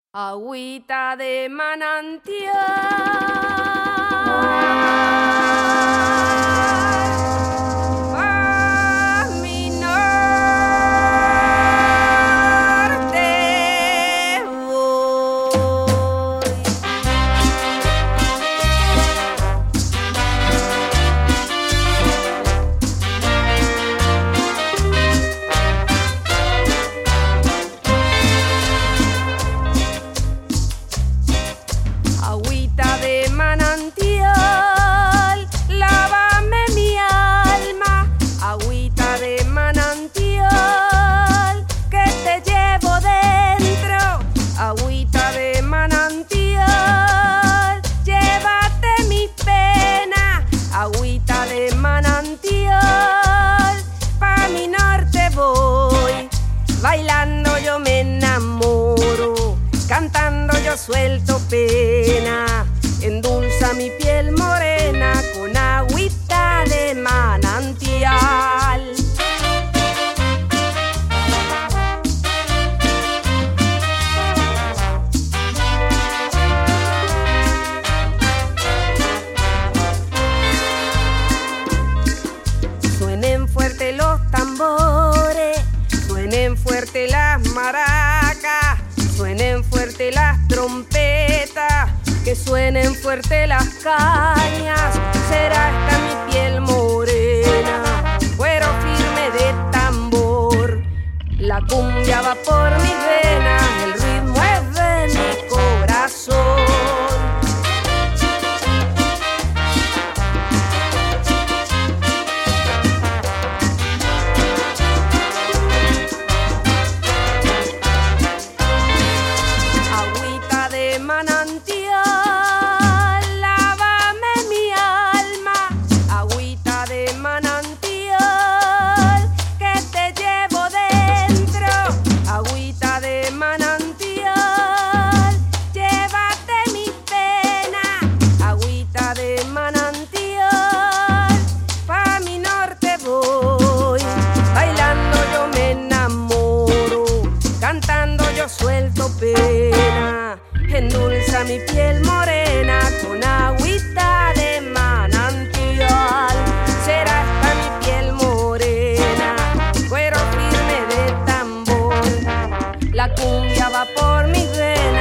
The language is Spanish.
Agüita de manantial, a mi norte voy. Agüita de manantial, lávame mi alma. Agüita de manantial, que te llevo dentro. Agüita de manantial, llévate mi pena. Agüita de manantial, pa' mi norte voy. Bailando yo me enamoro, cantando yo suelto pena, endulza mi piel morena con agüita de manantial. Suenen fuerte los tambores, suenen fuerte las maracas, suenen fuerte las trompetas, que suenen fuerte las cañas. Será esta mi piel morena, cuero firme de tambor. La cumbia va por mis venas, el ritmo es de mi corazón. Manantial, lávame mi alma. Agüita de manantial, que te llevo dentro. Agüita de manantial, llévate mi pena. Agüita de manantial, pa' mi norte voy. Bailando yo me enamoro, cantando yo suelto pena, endulza mi piel morena con agüita de manantial. Será esta mi piel morena, cuero firme de tambor. La cumbia va por mis venas.